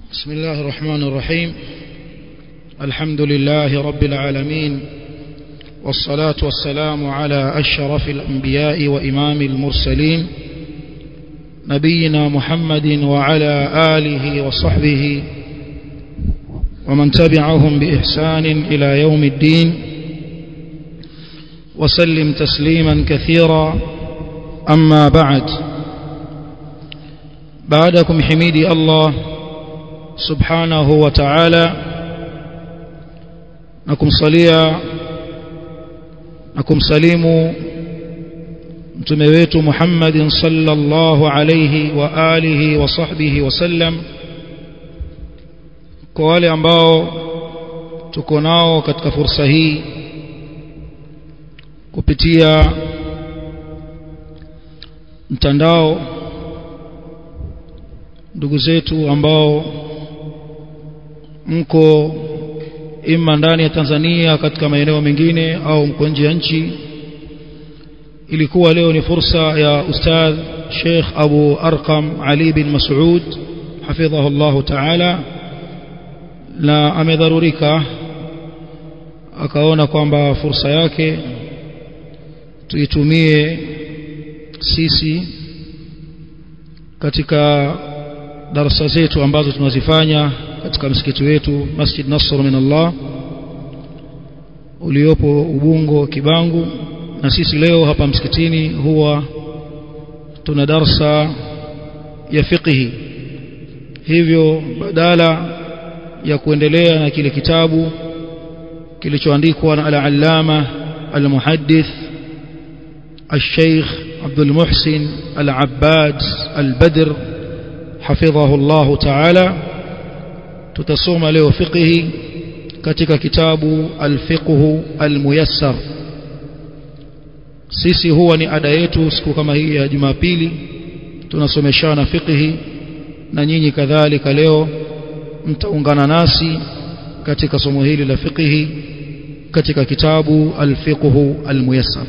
بسم الله الرحمن الرحيم. الحمد لله رب العالمين، والصلاة والسلام على أشرف الأنبياء وإمام المرسلين نبينا محمد وعلى آله وصحبه ومن تبعهم بإحسان إلى يوم الدين، وسلم تسليما كثيرا. أما بعدكم حميدي الله سبحانه وتعالى نكم سليم mtume wetu Muhammad sallallahu alayhi wa alihi wa sahbihi wasallam. Kwa wale ambao tuko nao katika fursa hii kupitia mtandao, ndugu zetu ambao mko ima ndani ya Tanzania katika maeneo mengine au mko nje ya nchi, ilikuwa leo ni fursa ya Ustadh Sheikh Abu Arqam Ali bin Mas'ud hafidhahu Allah Ta'ala, na amedharurika akaona kwamba fursa yake tuitumie sisi katika darasa zetu ambazo tunazifanya katika msikiti wetu Masjid Nasr min Allah uliopo Ubungo Kibangu. Na sisi leo hapa msikitini huwa tuna darasa ya fiqhi, hivyo badala ya kuendelea na kile kitabu kilichoandikwa na al-allama al-muhaddith al-sheikh Abdul Muhsin al-Abbad al-Badr hafidhahu Allah Ta'ala, tutasoma leo fiqhi katika kitabu al-fiqhu al-muyassar. Sisi huwa ni ada yetu siku kama hii ya Jumapili tunasomeshana fiqhi, na nyinyi kadhalika leo mtaungana nasi katika somo hili la fiqhi katika kitabu al-fiqhu al-muyassar.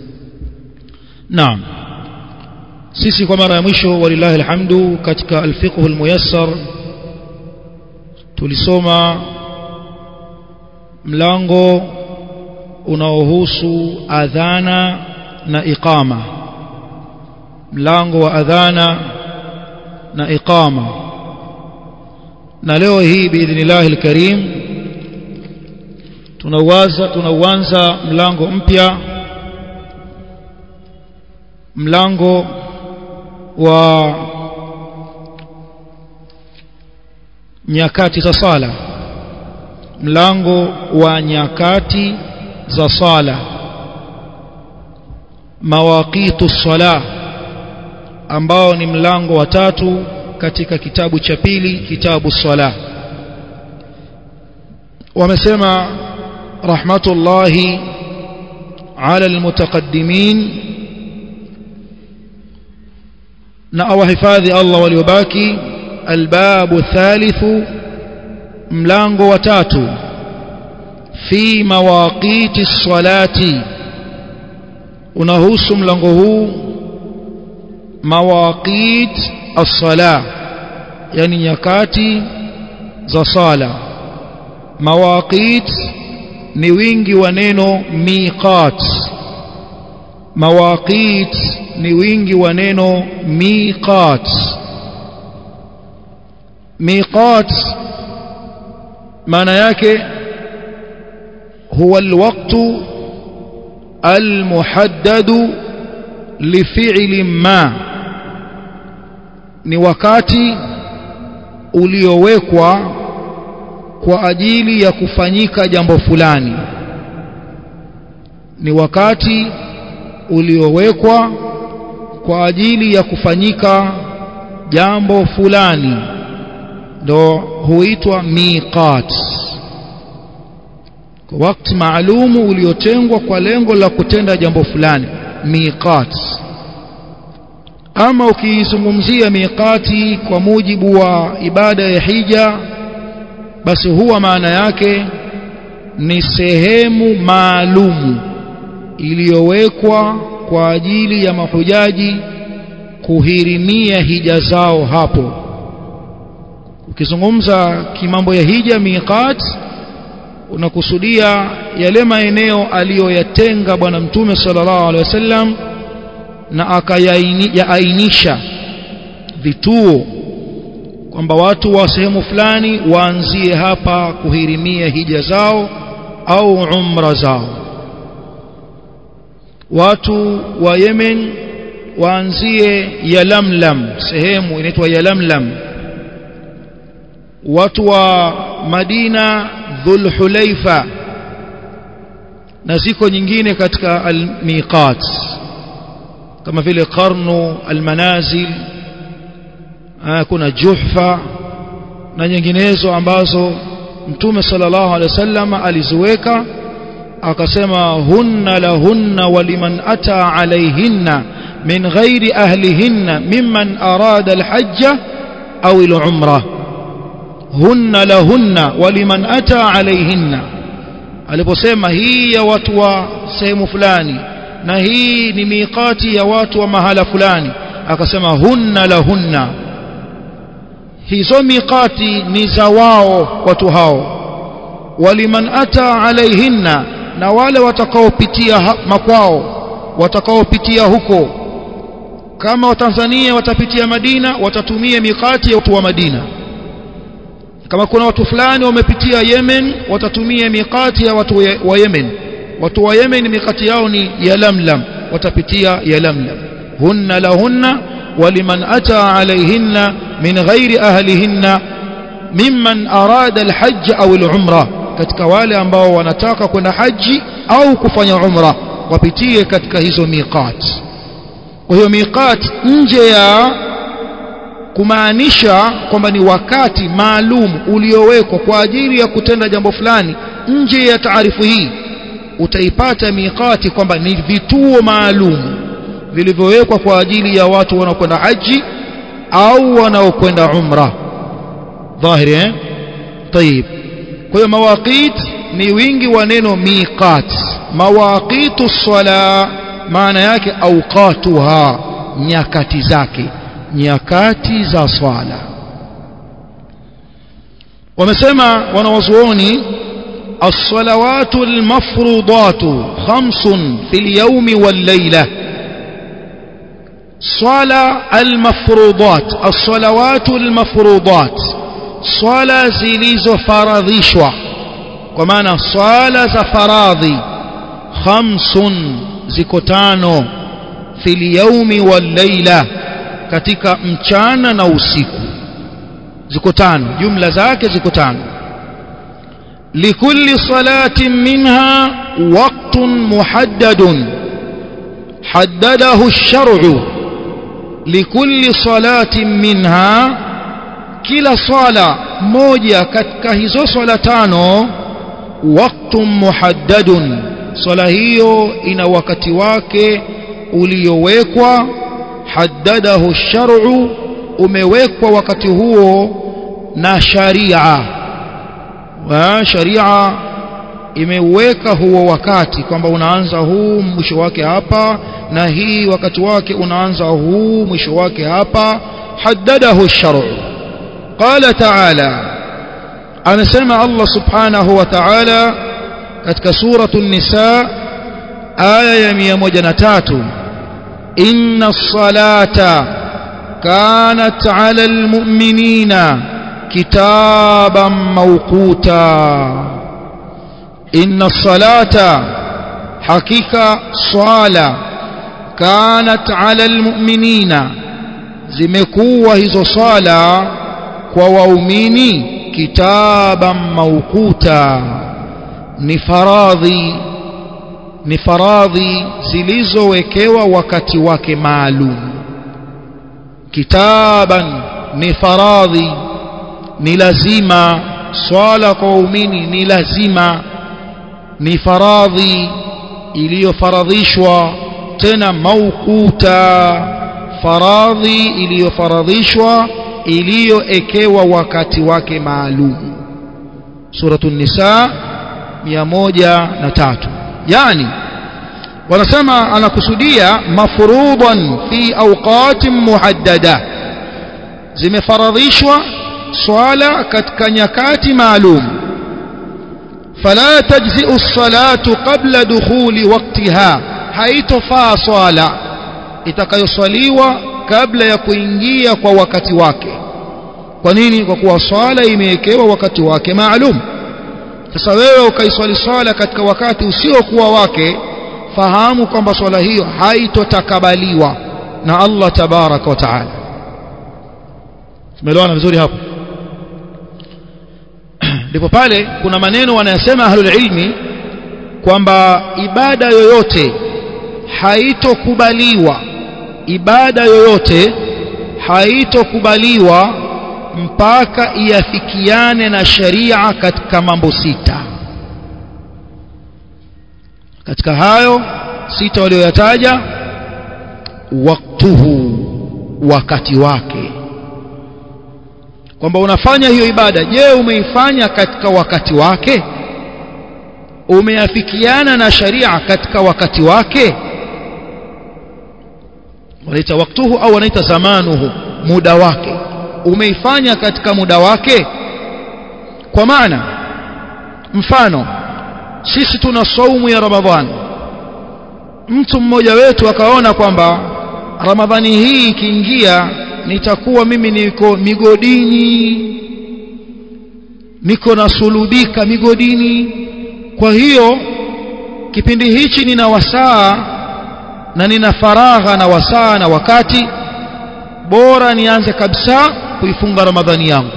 Naam, sisi kwa mara ya mwisho walillahi alhamdu katika al-fiqhu al-muyassar tulisoma mlango unaohusu adhana na iqama, mlango wa adhana na iqama. Na leo hii biidhnillah alkarim tunauanza mlango mpya, mlango wa nyakati za sala, mlango wa nyakati za sala, mawaqitu sala, ambao ni mlango wa 3 katika kitabu cha pili, kitabu sala. Wamesema rahmatullahi ala almutaqaddimin, na awahifadhi Allah waliobaki, albabu thalithu, mlango wa 3 fi mawaqiti salati, unahusu mlango huu mawaqit as-sala, yani nyakati za sala. Mawaqit ni wingi wa neno miqat, mawaqit ni wingi wa neno miqat. Miqat maana yake هو الوقت المحدد لفعل ما, ni wakati uliowekwa kwa ajili ya kufanyika jambo fulani, ni wakati uliowekwa kwa ajili ya kufanyika jambo fulani, ndo huitwa miqat. Wakati maalumu uliotengwa kwa lengo la kutenda jambo fulani, miqat. Ama ukizungumzia miqati kwa mujibu wa ibada ya hija, basi huwa maana yake ni sehemu maalumu iliyowekwa kwa ajili ya mahujaji kuhirimia hija zao hapo. ukizungumza kimambo ya hija miqat unakusudia yale maeneo aliyoyatenga bwana mtume sallallahu alaihi wasallam na akayaainisha vituo kwamba watu wa sehemu fulani waanzie hapa kuhirimia hija zao au umra zao, watu wa Yemen waanzie Yalamlam, sehemu inaitwa Yalamlam, watu wa Madina Dhulhulaifa, na ziko nyingine katika al-miqat kama vile Qarnu al-Manazil, kuna Juhfa na nyinginezo ambazo Mtume sallallahu alaihi wasallam aliziweka akasema hunna lahunna waliman ata alaihinna min ghairi ahlihinna mimman arada alhajja au alumra. Hunna lahunna waliman ata alaihinna, aliposema hii ya watu wa sehemu fulani na hii ni miqati ya watu wa mahala fulani, akasema hunna lahunna, hizo miqati ni za wao watu hao. Waliman ata alaihinna, na wale watakaopitia makwao, watakaopitia huko, kama Watanzania watapitia Madina watatumia miqati ya watu wa Madina, kama kuna watu fulani wamepitia Yemen watatumia miqati ya watu wa Yemen. Watu wa Yemen miqati yao ni Yalamlam, watapitia Yalamlam. Hunna lahunna waliman ata alaihinna min ghairi ahlihinna mimman arada alhajj au alumra, katika wale ambao wanataka kwenda haji au kufanya umra wapitie katika hizo miqat. Kwa hiyo miqat nje ya kumaanisha kwamba ni wakati maalum uliowekwa kwa ajili ya kutenda jambo fulani, nje ya taarifu hii utaipata miqati kwamba ni vituo maalum vilivyowekwa kwa ajili ya watu wanaokwenda haji au wanaokwenda umra. Dhahiri طيب. kwa hiyo mawaqit ni wingi wa neno miqat. Mawaqitu sala maana yake awqatuha, nyakati zake, nyakati za swala. Wamesema wanawazuoni as-salawatu al-mafrudatu 5 fil yawmi wal layla. Swala al-mafrudat, as-salawatu al-mafrudat, swala zilizofaradhishwa, kwa maana swala za faradhi 5 ziko 5 fil yawmi wal layla, katika mchana na usiku ziko 5, jumla zake ziko 5. likulli salatin minha waqtun muhaddadun haddadahu ash-shar'u. likulli salatin minha, kila swala moja katika hizo swala 5, waqtun muhaddadun, swala hiyo ina wakati wake uliowekwa. haddadahu ash-shar'u, umewekwa wakati huo na sharia, wa sharia imeweka huo wakati kwamba unaanza huu mwisho wake hapa, na hii wakati wake unaanza huu mwisho wake hapa. haddadahu ash-shar'u. qala ta'ala, anasema Allah subhanahu wa ta'ala katika suratu an-nisa aya ya 103, inna as-salata kanat 'ala al-mu'minina kitaban mawquta. inna as-salata, hakika swala, kanat 'ala al-mu'minina, zimekuwa hizo swala kwa waumini, kitaban mawquta, ni faradhi zilizowekewa wakati wake maalum. Kitaban ni faradhi, ni lazima. Swala kwa waumini ni lazima, ni faradhi iliyofaradhishwa, tena mawquta, faradhi iliyofaradhishwa, iliyoekewa wakati wake maalum. Suratul Nisa 103. yani wanasema anakusudia mafruḍan fi awqatin muhaddada, zimefaradhishwa swala katika nyakati maalum. Fala tajzi'u as-salatu qabla dukhuli waqtiha, haitofaa swala itakayoswaliwa kabla ya kuingia kwa wakati wake. Kwa nini? Kwa kuwa swala imewekewa wakati wake maalum. Sasa wewe ukaiswali swala katika wakati usiokuwa wake, fahamu kwamba swala hiyo haitotakabaliwa na Allah tabaraka wa taala. Tumeelewana vizuri hapo? Ndipo pale kuna maneno wanayasema ahlul ilmi kwamba ibada yoyote haitokubaliwa, ibada yoyote haitokubaliwa mpaka iafikiane na sharia katika mambo sita. Katika hayo sita walioyataja, waktuhu, wakati wake, kwamba unafanya hiyo ibada, je, umeifanya katika wakati wake? Umeafikiana na sharia katika wakati wake? Wanaita waktuhu au wanaita zamanuhu, muda wake. Umeifanya katika muda wake? Kwa maana mfano sisi tuna saumu ya Ramadhani, mtu mmoja wetu akaona kwamba Ramadhani hii ikiingia nitakuwa mimi niko migodini, niko nasulubika migodini, kwa hiyo kipindi hichi nina wasaa na nina faragha na wasaa na wakati, bora nianze kabisa kuifunga Ramadhani yangu.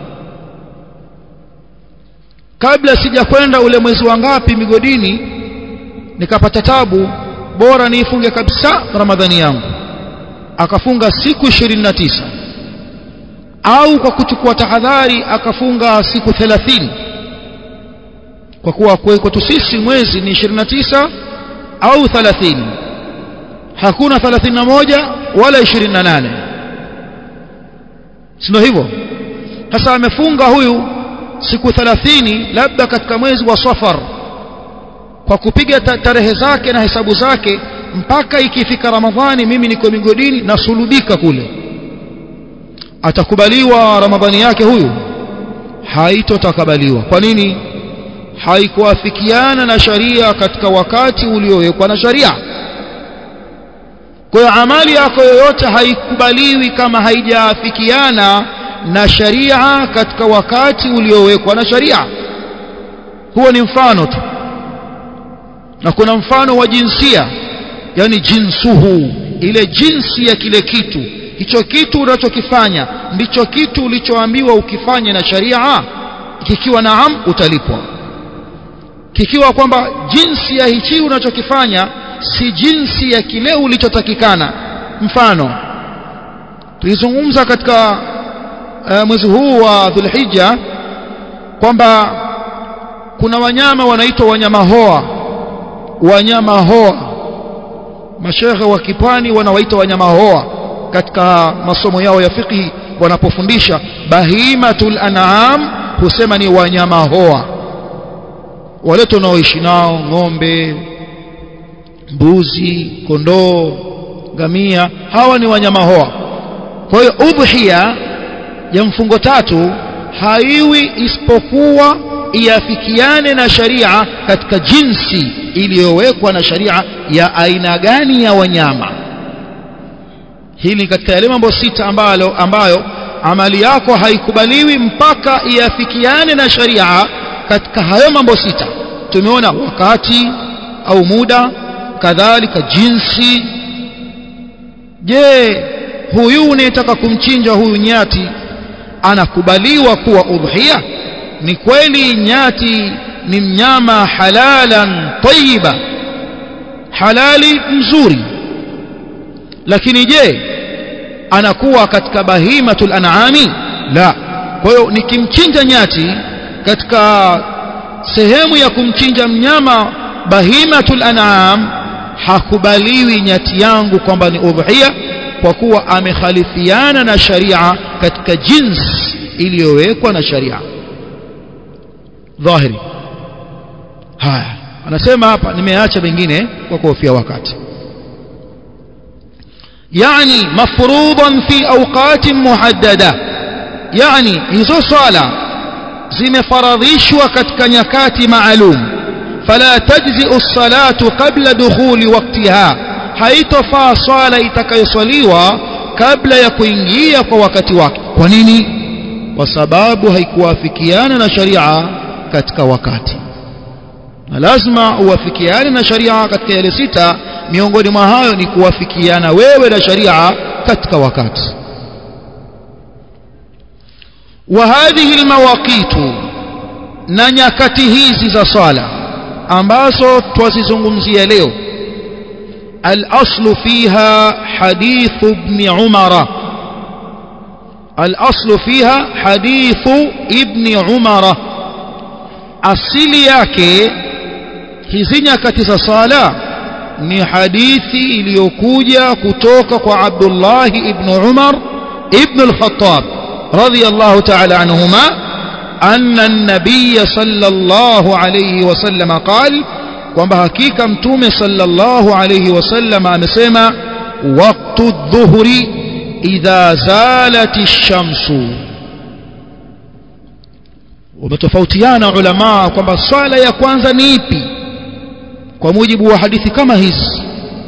Kabla sijakwenda ule mwezi wangapi migodini nikapata tabu, bora niifunge kabisa Ramadhani yangu. Akafunga siku 29, au kwa kuchukua tahadhari akafunga siku 30, kwa kuwa kwetu sisi mwezi ni 29 au 30, hakuna 31 wala 28, sio hivyo? Sasa amefunga huyu siku 30 labda katika mwezi wa Safar, kwa kupiga tarehe zake na hesabu zake, mpaka ikifika Ramadhani mimi niko migodini na sulubika kule. Atakubaliwa Ramadhani yake huyu? Haitotakabaliwa. Kwa nini? Haikuafikiana na sharia katika wakati uliowekwa na sharia. Kwa hiyo amali yako yoyote haikubaliwi kama haijaafikiana na sharia katika wakati uliowekwa na sharia. Huo ni mfano tu, na kuna mfano wa jinsia, yani jinsuhu, ile jinsi ya kile kitu. Hicho kitu unachokifanya ndicho kitu ulichoambiwa ukifanye na sharia. Kikiwa naam, utalipwa. Kikiwa kwamba jinsi ya hichi unachokifanya si jinsi ya kile ulichotakikana, mfano tulizungumza katika mwezi huu wa Dhulhijja kwamba kuna wanyama wanaitwa wanyama hoa. Wanyama hoa, mashaikh wa kipwani wanawaita wanyama hoa katika masomo yao ya fiqh. Wanapofundisha bahimatul an'am husema ni wanyama hoa. Wale tunaoishi nao, ng'ombe, mbuzi, kondoo, ngamia, hawa ni wanyama hoa. Kwa hiyo udhiya ya mfungo tatu haiwi isipokuwa iafikiane na sharia katika jinsi iliyowekwa na sharia ya aina gani ya wanyama. Hili katika yale mambo sita ambayo amali yako haikubaliwi mpaka iafikiane na sharia katika hayo mambo sita. Tumeona wakati au muda, kadhalika jinsi. Je, huyu unayetaka kumchinja huyu nyati anakubaliwa kuwa udhiya? Ni kweli nyati ni mnyama halalan tayyiba, halali mzuri, lakini je anakuwa katika bahimatul an'ami? La. Kwa hiyo nikimchinja nyati katika sehemu ya kumchinja mnyama bahimatul an'am, hakubaliwi nyati yangu kwamba ni udhiya, kwa kuwa amekhalifiana na sharia katika jinsi iliyowekwa na sharia dhahiri. Haya, anasema hapa, nimeacha mengine kwa kuhofia wakati. Yani mafruḍan fi awqatin muhaddada, yani hizo swala zimefaradhishwa katika nyakati maalum, fala tajzi as-salatu qabla dukhuli waqtiha, haitofaa swala itakayoswaliwa kabla ya kuingia kwa wakati wake. Kwa nini? Kwa sababu haikuwafikiana na sharia katika wakati, na lazima uwafikiane na sharia katika yale sita. Miongoni mwa hayo ni kuwafikiana wewe na sharia katika wakati. Wa hadhihi almawaqitu, na nyakati hizi za swala ambazo twazizungumzia leo, al-aslu fiha hadith ibn Umar, al-aslu fiha hadith ibn Umar, asili yake hizi nyakati za sala ni hadithi iliyokuja kutoka kwa Abdullah ibn Umar ibn al-Khattab radiyallahu ta'ala anhuma, anna an-nabiy sallallahu alayhi wasallam qala, kwamba hakika mtume sallallahu alayhi wasallam amesema, waqtu adh-dhuhri idha zalati ash-shamsu. Wametofautiana ulama kwamba swala ya kwanza ni ipi kwa mujibu wa hadithi kama hizi.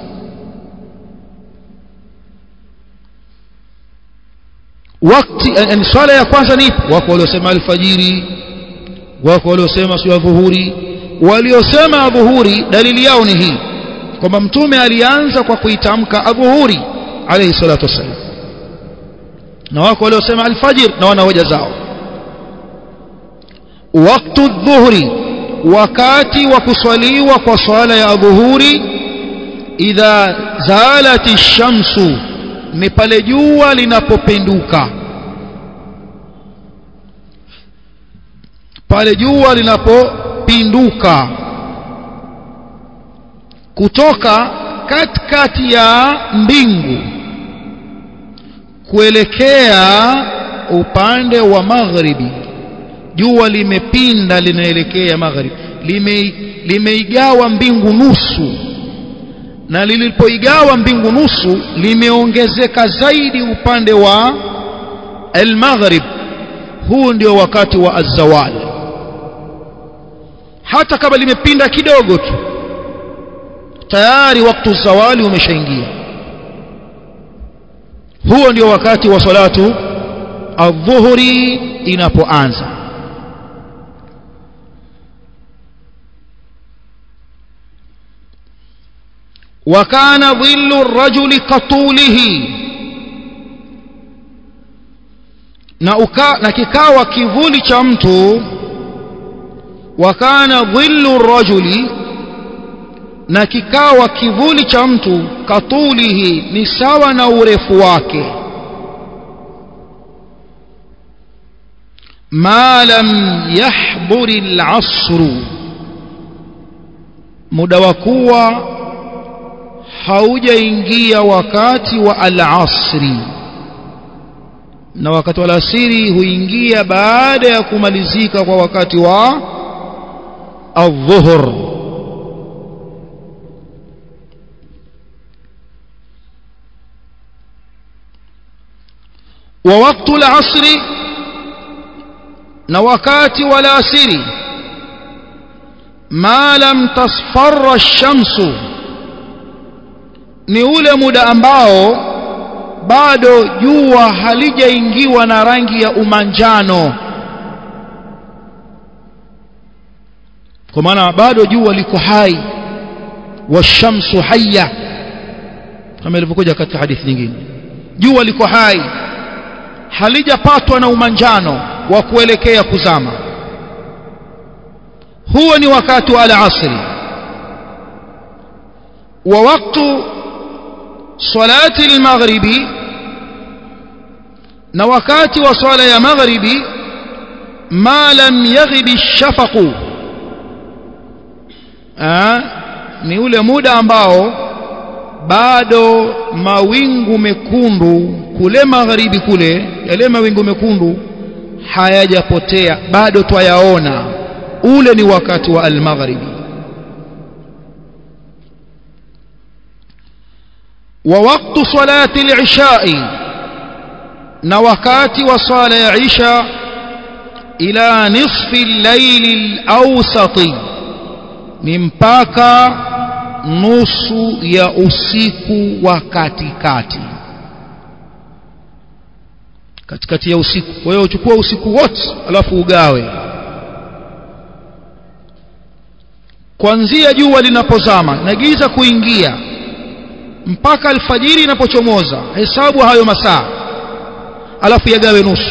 Wakati yani swala ya kwanza ni ipi? Wako waliosema alfajiri, wako waliosema sio dhuhuri. Waliosema adhuhuri dalili yao ni hii, kwamba mtume alianza kwa kuitamka adhuhuri alayhi salatu wasallam, na wako waliosema alfajir na wana hoja zao. Waktu adh-dhuhri, wakati wa kuswaliwa kwa swala ya adhuhuri, idha zalati ash-shamsu, ni pale jua linapopinduka, pale jua linapopinduka kutoka katikati ya mbingu kuelekea upande wa magharibi. Jua limepinda linaelekea magharibi, limeigawa mbingu nusu, na lilipoigawa mbingu nusu limeongezeka zaidi upande wa al-maghrib. Huu ndio wakati wa az-zawal. Hata kama limepinda kidogo tu, tayari wakati az-zawali umeshaingia. Huo ndio wakati wa salatu adh-dhuhri inapoanza. وكان ظل الرجل كطوله, na kikawa kivuli cha mtu. Wakana dhillu rajuli, na kikawa kivuli cha mtu, katulihi, ni sawa na urefu wake. Ma lam yahdhuri al-asr, muda wa kuwa haujaingia wakati wa al-asri, na wakati wa al-asri huingia baada ya kumalizika kwa wakati wa adh-dhuhr. Wa waqtu al-asri, na wakati wa al-asri, ma lam tasfarra ash-shamsu, ni ule muda ambao bado jua halijaingiwa na rangi ya umanjano, kwa maana bado jua liko hai. Washamsu hayya, kama ilivyokuja katika hadithi nyingine, jua liko hai, halijapatwa na umanjano wa kuelekea kuzama. Huo ni wakati wa al-asri. Wa waktu salati al-maghribi, na wakati wa swala ya maghribi, ma lam yaghib ash-shafaqu, ni ule muda ambao bado mawingu mekundu kule magharibi kule, yale mawingu mekundu hayajapotea, bado twayaona. Ule ni wakati wa al-maghribi. Wa waqtu salati al-isha'i, na wakati wa swala ya isha ila nisfi al-layl al-awsati, ni mpaka nusu ya usiku wa katikati, katikati ya usiku. Kwa hiyo uchukua usiku wote alafu ugawe kuanzia jua linapozama na giza kuingia mpaka alfajiri inapochomoza, hesabu hayo masaa alafu yagawe nusu.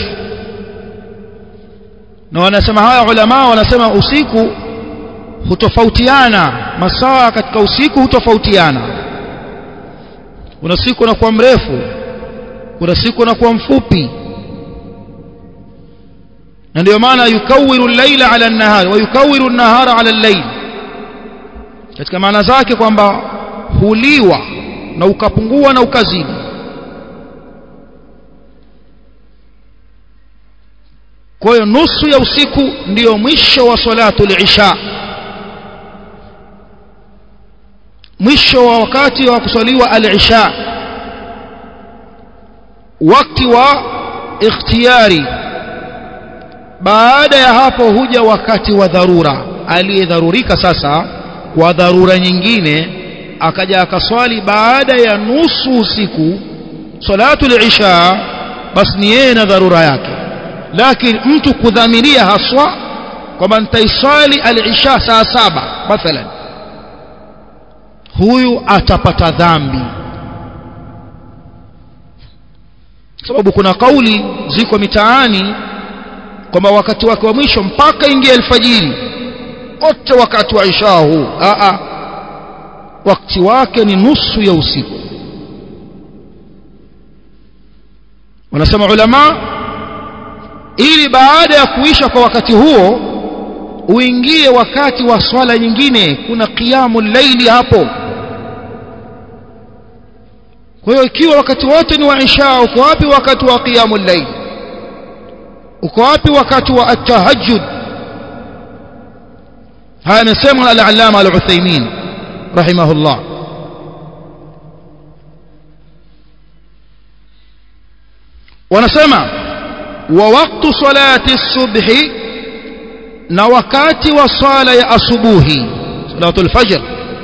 Na wanasema haya ulama, wanasema usiku hutofautiana, masaa katika usiku hutofautiana. Kuna siku unakuwa mrefu, kuna siku unakuwa mfupi, na ndio maana yukawiru al-laila ala an-nahar wa yukawiru an-nahara ala al-layl, katika maana zake kwamba huliwa na ukapungua na ukazidi. Kwa hiyo nusu ya usiku ndio mwisho wa salatul isha, mwisho wa wakati wa kusaliwa al-isha, wakati wa ikhtiyari. Baada ya hapo huja wakati wa dharura, aliyedharurika sasa kwa dharura nyingine akaja akaswali baada ya nusu usiku salatul isha, basi ni yeye na dharura yake. Lakini mtu kudhamiria haswa kwamba nitaiswali al-isha saa 7 mathalan, huyu atapata dhambi, sababu kuna kauli ziko mitaani kwamba wakati wake wa mwisho mpaka ingie alfajiri wote wakati wa isha huu. Wakati wake ni nusu ya usiku. Wanasema ulama, ili baada ya kuisha kwa wakati huo uingie wakati wa swala nyingine, kuna qiyamul layli hapo. Kwa hiyo ikiwa wakati wote ni wa isha, uko wapi wakati wa qiyamul layl? Uko wapi wakati wa at-tahajjud? haya amesema al-allama al-Uthaymeen rahimahullah. Wanasema wa waqtu salati as-subhi, na wakati wa sala ya asubuhi, salatul fajr,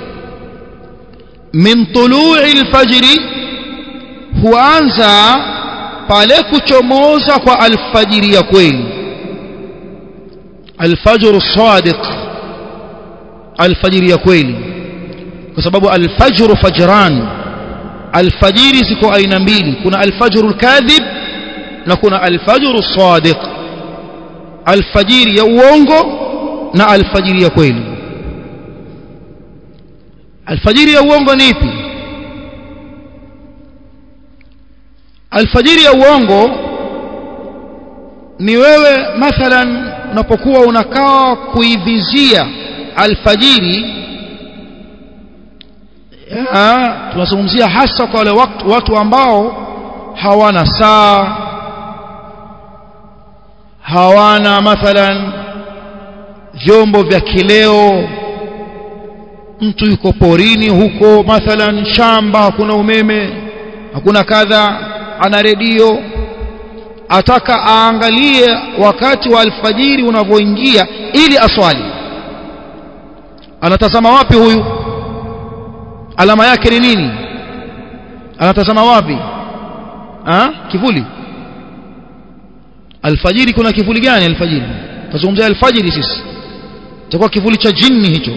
min tulu'i al-fajri, huanza pale kuchomoza kwa alfajiri ya kweli, alfajr as-sadiq, alfajiri ya kweli. Kwa sababu alfajr fajran, alfajiri ziko aina mbili, kuna alfajr al-kadhib na kuna alfajr as-sadiq, alfajiri ya uongo na alfajiri ya kweli. Alfajiri ya uongo ni ipi? Alfajiri ya uongo ni wewe mathalan unapokuwa unakaa kuivizia alfajiri, tunazungumzia hasa kwa wale watu ambao hawana saa, hawana mathalan vyombo vya kileo, mtu yuko porini huko mathalan, shamba, hakuna umeme, hakuna kadha, ana redio, ataka aangalie wakati wa alfajiri unavyoingia ili aswali. Anatazama wapi huyu? Alama yake ni nini? Anatazama wapi? Kivuli. Alfajiri kuna kivuli gani alfajiri? Tazungumzia alfajiri sisi, itakuwa kivuli cha jini hicho.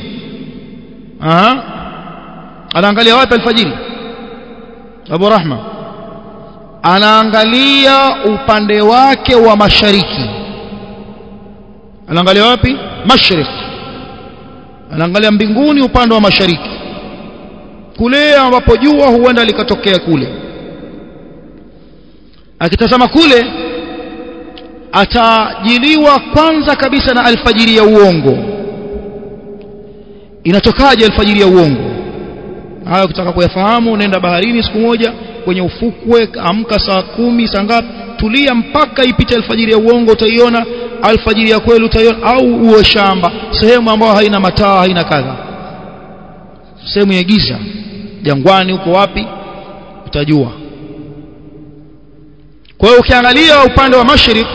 Anaangalia wapi alfajiri? Abu Rahma anaangalia upande wake wa mashariki. Anaangalia wapi? Mashriq. Anaangalia mbinguni upande wa mashariki, kule ambapo jua huenda likatokea kule. Akitazama kule atajiliwa kwanza kabisa na alfajiri ya uongo. Inatokaje alfajiri ya uongo? Hayo ukitaka kuyafahamu, nenda baharini siku moja kwenye ufukwe, amka saa 10 saa ngapi, tulia mpaka ipite alfajiri ya uongo, utaiona alfajiri ya kweli utaiona. Au uwe shamba, sehemu ambayo haina mataa, haina kadha, sehemu ya giza, jangwani, uko wapi, utajua. Kwa hiyo ukiangalia upande wa mashariki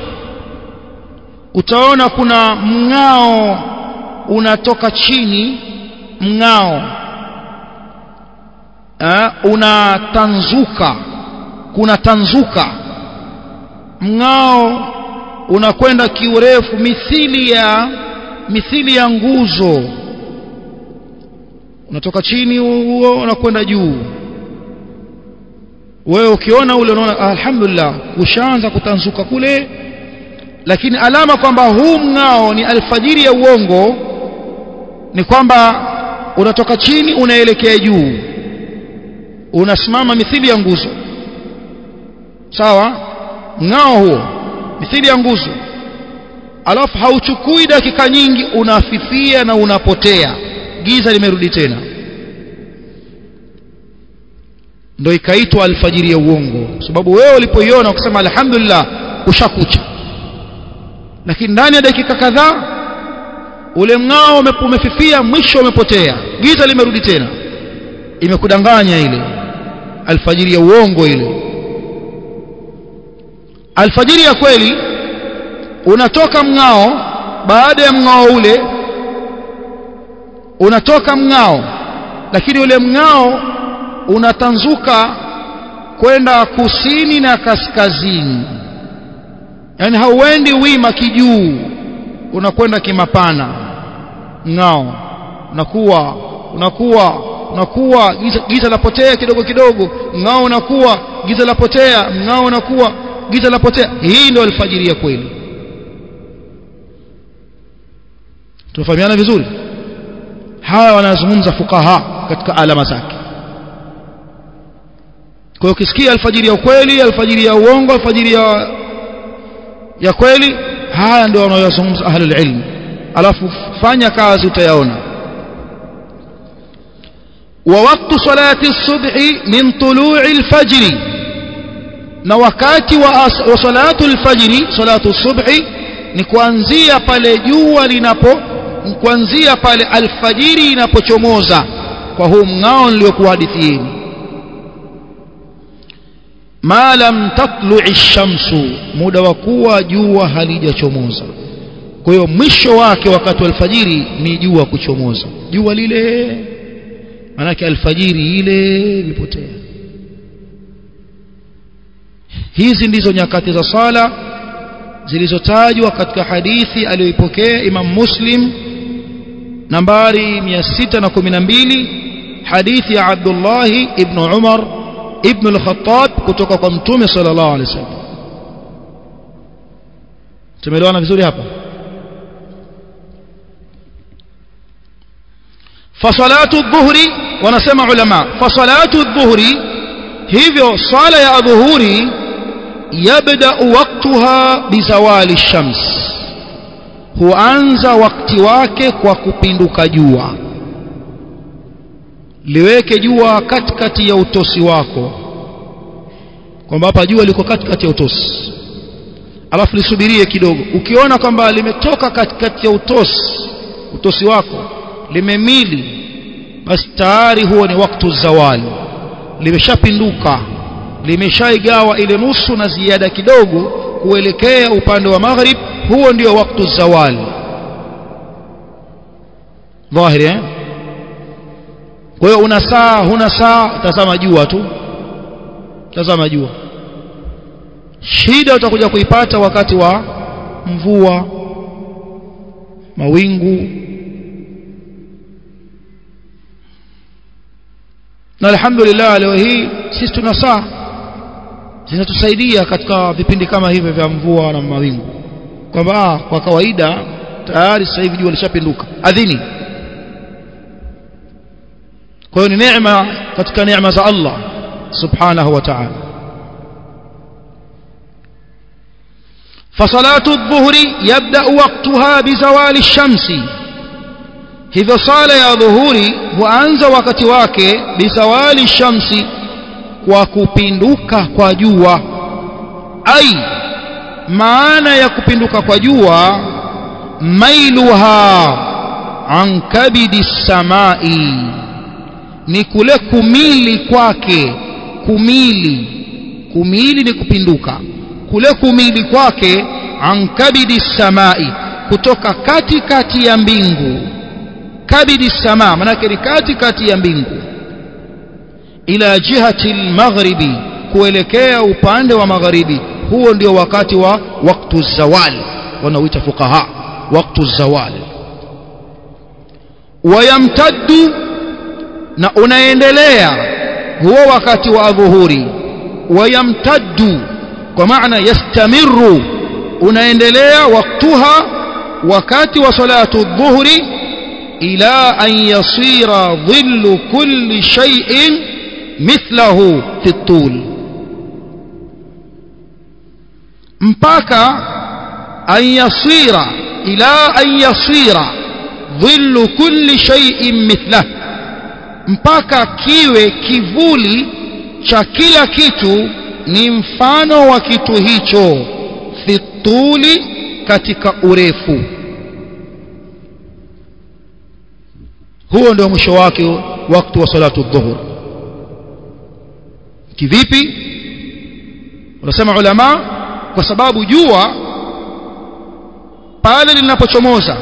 utaona kuna mng'ao unatoka chini, mng'ao unatanzuka, kuna tanzuka, mng'ao unakwenda kiurefu mithili ya nguzo, unatoka chini huo unakwenda juu. Wewe ukiona ule unaona alhamdulillah ushaanza kutanzuka kule, lakini alama kwamba huu mng'ao ni alfajiri ya uongo ni kwamba unatoka chini unaelekea juu, unasimama mithili ya nguzo. Sawa, mng'ao huo mithili ya nguzo, alafu hauchukui dakika nyingi unafifia na unapotea, giza limerudi tena. Ndio ikaitwa alfajiri ya uongo, sababu wewe ulipoiona ukisema alhamdulillah ushakucha, lakini ndani ya dakika kadhaa ule mng'ao umefifia, mwisho umepotea, giza limerudi tena. Imekudanganya ile alfajiri ya uongo ile. Alfajiri ya kweli unatoka mng'ao, baada ya mng'ao ule unatoka mng'ao, lakini ule mng'ao unatanzuka kwenda kusini na kaskazini, yani hauendi wima kijuu, unakwenda kimapana. Mng'ao unakuwa giza lapotea kidogo kidogo, mng'ao unakuwa giza lapotea, mng'ao unakuwa giza lapotea. Hii ndio alfajiri ya kweli. Tunafahamiana vizuri? Hawa wanazungumza fuqaha katika alama zake. Kwa hiyo ukisikia alfajiri ya kweli, alfajiri ya uongo, alfajiri ya kweli, haya ndio wanayozungumza ahlul ilm. Alafu fanya kazi utayaona. Wa waqtu salati as-subhi min tulu'i al-fajr, na wakati wa salatu al-fajr, salatu as-subhi ni kuanzia pale jua kuanzia pale alfajiri inapochomoza, kwa huu mng'ao niliokuhadithieni. Ma lam tatlu'i ash-shamsu, muda wa kuwa jua halijachomoza. Kwa hiyo mwisho wake wakati wa alfajiri ni jua kuchomoza, jua lile, manake alfajiri ile ilipotea. Hizi ndizo nyakati za sala zilizotajwa katika hadithi aliyoipokea Imam Muslim nambari 612, hadithi ya Abdullah ibn Umar ibn al-Khattab kutoka kwa Mtume sallallahu alaihi wasallam. Tumeelewana vizuri hapa? Fasalatu adh-dhuhri, wanasema ulama, fasalatu adh-dhuhri, hivyo sala ya adhuhuri, yabda waqtaha bizawali ash-shams, huanza wakati wake kwa kupinduka jua. Liweke jua katikati ya utosi wako, kwamba hapa jua liko katikati ya utosi, alafu lisubirie kidogo. Ukiona kwamba limetoka katikati ya utosi wako, limemili, basi tayari huo ni wakati zawali, limeshapinduka, limeshaigawa ile nusu na ziada kidogo kuelekea upande wa maghrib. Huo ndio wakati zawali dhahiri. Kwa hiyo una saa, huna saa, tazama jua tu, tazama jua. Shida utakuja kuipata wakati wa mvua, mawingu. Na alhamdulillah leo hii sisi tuna saa zinatusaidia katika vipindi kama hivi vya mvua na mawingu, kwamba kwa kawaida tayari sasa hivi jua lishapinduka, adhini. Kwa hiyo ni neema katika neema za Allah subhanahu wa ta'ala. Fasalatu adh-dhuhri yabda waqtaha bizawali ash-shamsi, hivyo sala ya dhuhuri huanza wakati wake bizawali ash-shamsi, kwa kupinduka kwa jua. Ai, maana ya kupinduka kwa jua, mailuha an kabidi samai, ni kule kumili kwake, kumili ni kupinduka kule kumili kwake an kabidi samai kutoka katikati ya mbingu kabidi samaa maana yake ni katikati ya mbingu ila jihati al-maghribi kuelekea upande wa magharibi huo ndio wakati wa wakati zawal wanaoita fuqaha wakati zawal wayamtaddu na unaendelea huo wakati wa adhuhuri wayamtaddu kwa maana yastamiru unaendelea waktuha wakati wa salatu adh-dhuhri ila an yasira dhillu kulli shay'in mithlahu fi at-tul mpaka an yasira ila an yasira dhillu kulli shay'in mithlahu mpaka kiwe kivuli cha kila kitu ni mfano wa kitu hicho fi tuli katika urefu huo ndio mwisho wake wakati wa salatu adh-dhuhr kivipi wanasema ulama kwa sababu jua pale linapochomoza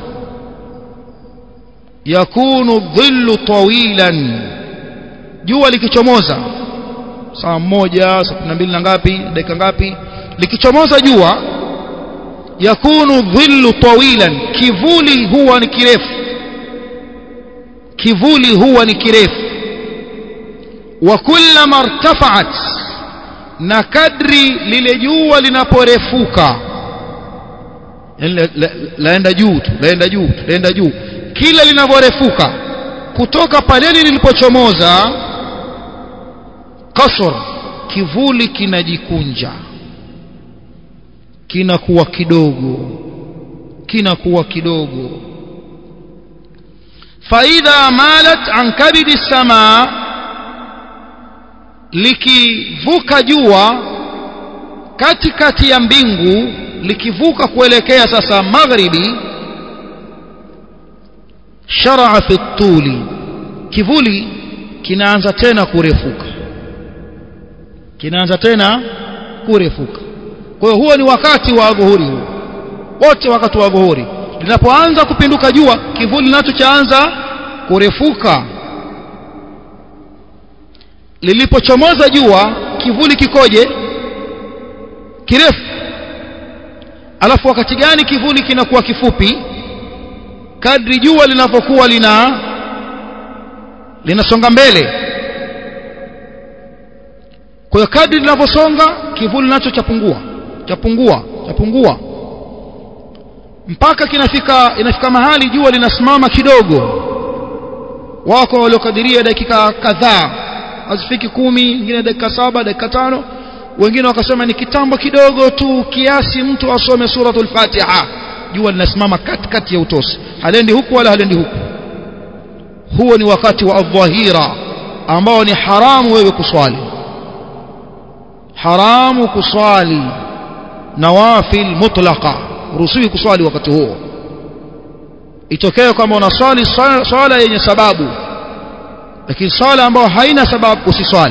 yakunu dhillu tawilan jua likichomoza saa 1 saa 12 na ngapi dakika ngapi likichomoza jua yakunu dhillu tawilan kivuli huwa ni kirefu kivuli huwa ni kirefu wa kullama irtafa'at na kadri lile jua linaporefuka laenda juu laenda juu kila linavyorefuka kutoka pale lilipochomoza kasr kivuli kinajikunja kinakuwa kidogo faidha malat an kabidi samaa likivuka jua katikati ya mbingu likivuka kuelekea sasa magharibi shar'a fi at-tuli kivuli kinaanza tena kurefuka kwa hiyo huo ni wakati wa adhuhuri wote wakati wa adhuhuri linapoanza kupinduka jua kivuli nacho chaanza kurefuka lilipochomoza jua kivuli kikoje kirefu alafu wakati gani kivuli kinakuwa kifupi kadri jua linapokuwa linasonga mbele kwa hiyo kadri linaposonga kivuli nacho chapungua mpaka inafika mahali jua linasimama kidogo wako waliokadiria dakika kadhaa hazifiki 10 wengine dakika 7 dakika 5 wengine wakasema ni kitambo kidogo tu kiasi mtu asome suratul Fatiha jua linasimama katikati ya utosi halendi huku wala halendi huku huo ni wakati wa adh-dhahira ambao ni haramu wewe kuswali nawafil mutlaqa ruhusiwi kuswali wakati huo itokee kama unaswali swala yenye sababu lakini swala ambayo haina sababu usiswali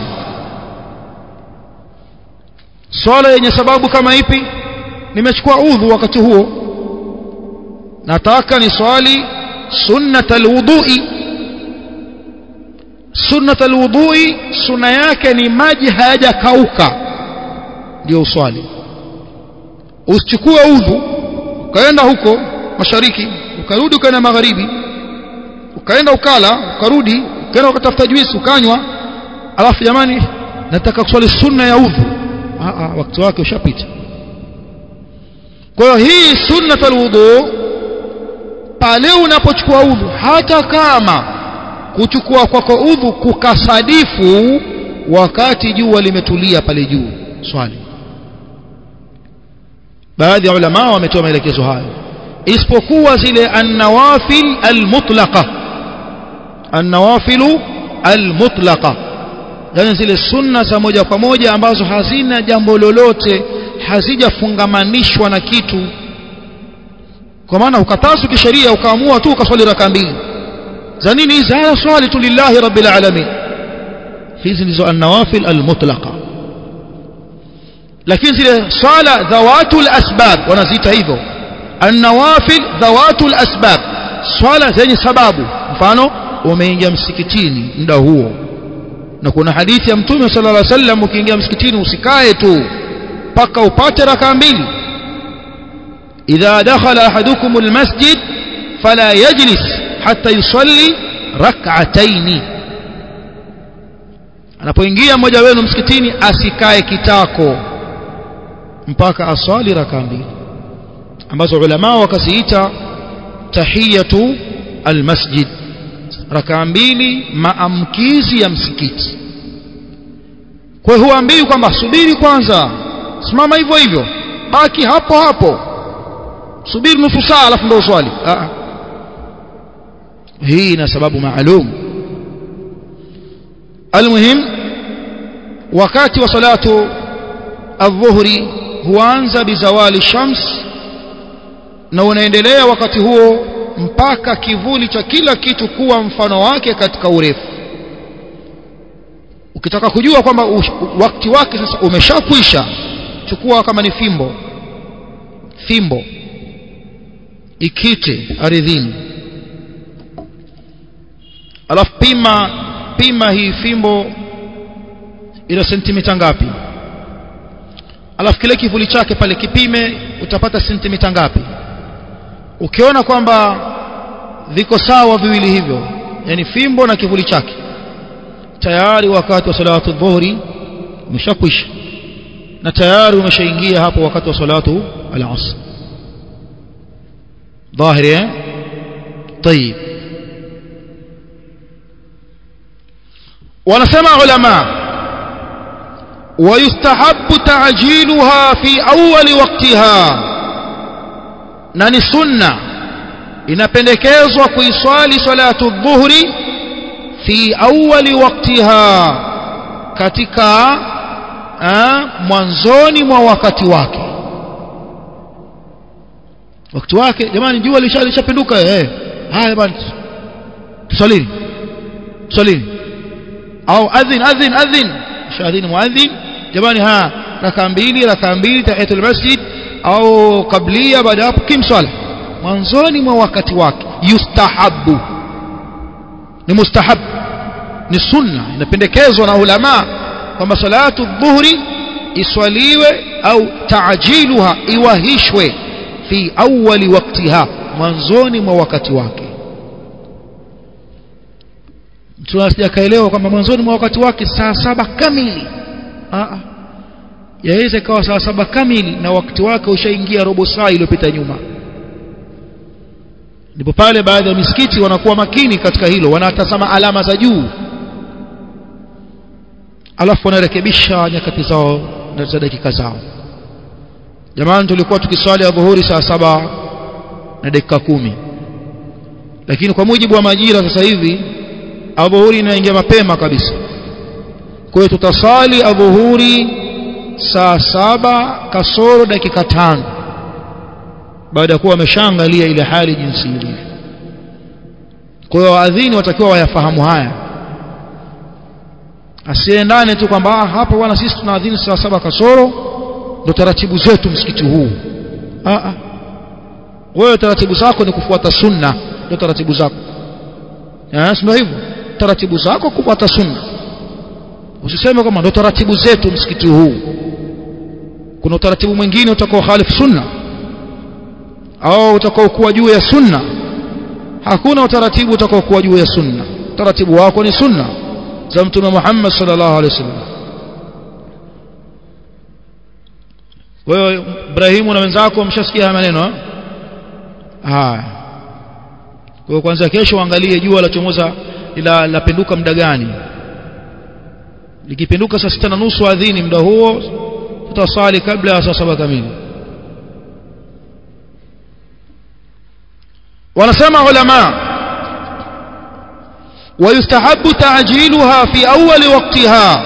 swala yenye sababu kama ipi nimechukua udhu wakati huo nataka ni swali sunnatul wudu'i sunna yake ni maji hayajakauka ndio uswali usichukue udhu ukaenda huko mashariki ukarudi ukaenda magharibi ukaenda ukala ukarudi ukaenda ukatafuta juisi ukanywa alafu jamani nataka kuswali sunna ya udhu wakati wake ushapita kwa hiyo hii sunnatul wudu pale unapochukua udhu hata kama kuchukua kwako udhu kukasadifu wakati jua limetulia pale juu swali baadhi ya ulama wametoa maelekezo hayo isipokuwa zile an-nawafil al-mutlaqa yani zile sunna za moja kwa moja ambazo hazina jambo lolote hazijafungamanishwa na kitu kwa maana ukatasu kisheria ukaamua tu ukaswali raka 2 za nini hizo swali tu lillahi rabbil alamin hizi ndizo an-nawafil al-mutlaqa lakini zile swala dhawatul asbab wanaziita hivyo, an-nawafil dhawatul asbab, swala zenye sababu. Mfano, umeingia msikitini muda huo, na kuna hadithi ya Mtume sallallahu alaihi wasallam, ukiingia msikitini usikae tu mpaka upate rakaa mbili. idha dakhala ahadukum almasjid fala yajlis hatta yusalli rak'atayn, anapoingia mmoja wenu msikitini asikae kitako mpaka aswali rakaa mbili, ambazo ulama wakaziita tahiyatu almasjid, rakaa mbili maamkizi ya msikiti. Kwa hiyo huambii kwamba subiri kwanza, simama hivyo hivyo, baki hapo hapo, subiri nusu saa alafu ndio uswali. Hii ina sababu maalum. Almuhim, wakati wa salatu adhuhuri huanza bizawali shams na unaendelea wakati huo mpaka kivuli cha kila kitu kuwa mfano wake katika urefu. Ukitaka kujua kwamba wakati wake sasa umeshakwisha, chukua kama ni fimbo ikite ardhini, alafu pima hii fimbo ina sentimita ngapi, alafu kile kivuli chake pale kipime, utapata sentimita ngapi. Ukiona kwamba viko sawa viwili hivyo, yani fimbo na kivuli chake, tayari wakati wa salatu dhuhuri umeshakwisha, na tayari umeshaingia hapo wakati wa salatu al-asr. dhahiri طيب. wanasema ulama, wayustahabbu ta'jiluha fi awwal waqtiha, na ni sunna, inapendekezwa kuiswali salatu dhuhri fi awwal waqtiha, katika mwanzoni mwa wakati wake. Wakati wake jamani, jua lishapinduka, haya bwana tusalini, au adhin shahidin muadhin, jamani rakaa mbili tahiyatul masjid au kablia, baada hapo kimswala mwanzoni mwa wakati wake. Yustahabu, ni mustahab, ni sunna, inapendekezwa na ulama kwamba salatu dhuhri iswaliwe au ta'jiluha, iwahishwe fi awwali waqtiha, mwanzoni mwa wakati wake. Tunasija kaelewa kwamba mwanzoni mwa wakati wake saa 7 kamili. Yaweza ikawa saa 7 kamili na wakati wake ushaingia robo saa iliyopita nyuma. Ndipo pale baadhi ya misikiti wanakuwa makini katika hilo, wanatazama alama za juu, alafu wanarekebisha nyakati zao na za dakika zao. Jamani, tulikuwa tukiswali adhuhuri saa 7 na dakika 10, lakini kwa mujibu wa majira sasa hivi adhuhuri inaingia mapema kabisa. Kwa hiyo tutasali adhuhuri saa 7 kasoro dakika 5, baada ya kuwa wameshaangalia ile hali jinsi ilivyo. Kwa hiyo waadhini watakiwa wayafahamu haya, asiendane tu kwamba hapa bwana sisi tunaadhini saa 7 kasoro ndio taratibu zetu msikiti huu. Wewe taratibu zako ni kufuata sunna, ndio taratibu zako. Sio hivyo, taratibu zako kufuata sunna. Usiseme kama ndio taratibu zetu msikiti huu. Kuna utaratibu mwingine utakao khalifu sunna au utakao kuwa juu ya sunna. Hakuna utaratibu utakao kuwa juu ya sunna. Taratibu wako ni sunna za Mtume Muhammad sallallahu alaihi wasallam. Wewe Ibrahimu na wenzako mshasikia haya maneno? Kwa kwanza kesho angalie jua la chomoza la penduka muda gani. Likipinduka saa 6:30 adhini, muda huo tutasali kabla ya saa 7 kamili. wanasema ulama, wayustahabu ta'jiluha fi awwal waqtiha,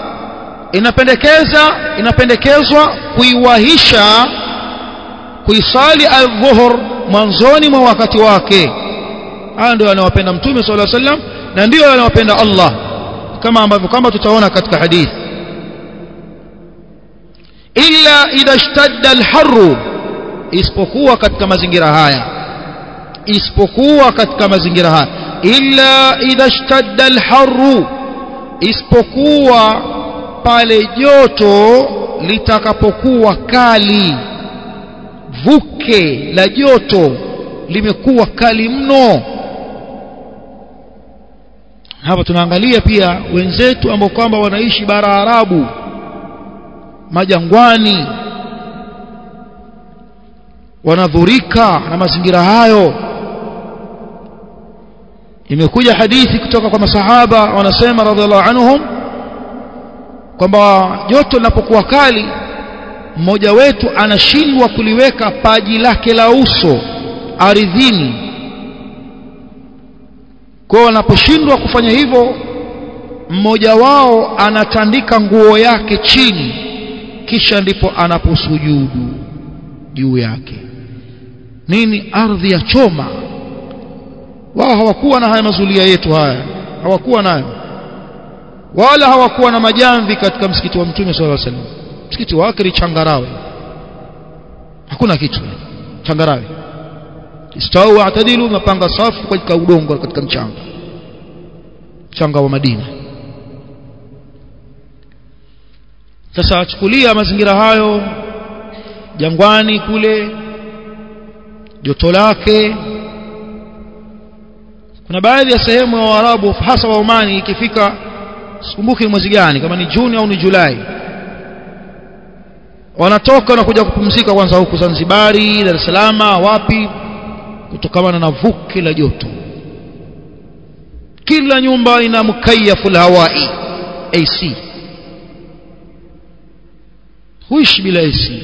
inapendekezwa kuiwahisha kuisali adhuhur mwanzoni mwa wakati wake. Haya ndio anawapenda Mtume sallallahu alaihi wasallam na ndio anawapenda Allah, kama ambavyo tutaona katika hadithi. illa idha ishtadda al-harru, isipokuwa katika mazingira haya, isipokuwa katika mazingira haya, illa idha ishtadda al-harru, isipokuwa pale joto litakapokuwa kali, vuke la joto limekuwa kali mno. Hapa tunaangalia pia wenzetu ambao kwamba wanaishi bara Arabu, majangwani, wanadhurika na mazingira hayo. Imekuja hadithi kutoka kwa masahaba wanasema radhiallahu anhum kwamba joto linapokuwa kali, mmoja wetu anashindwa kuliweka paji lake la uso ardhini. Kwa wanaposhindwa kufanya hivyo, mmoja wao anatandika nguo yake chini, kisha ndipo anaposujudu juu yake. Nini? Ardhi ya choma. Wao hawakuwa na haya mazulia yetu haya, hawakuwa nayo, wala hawakuwa na majamvi katika msikiti wa Mtume sallallahu alaihi wasallam. Msikiti wake ni changarawe, hakuna kitu, changarawe. Istau atadilu, mapanga safu katika udongo, katika mchanga wa Madina. Sasa achukulia mazingira hayo jangwani kule, joto lake. Kuna baadhi ya sehemu ya Waarabu, hasa wa Omani, ikifika sikumbuki mwezi gani, kama ni Juni au ni Julai, wanatoka na kuja kupumzika kwanza huku Zanzibari, Dar es Salaam, wapi, kutokana na vuke la joto. Kila nyumba ina mukayaful hawai, AC. Huishi bila AC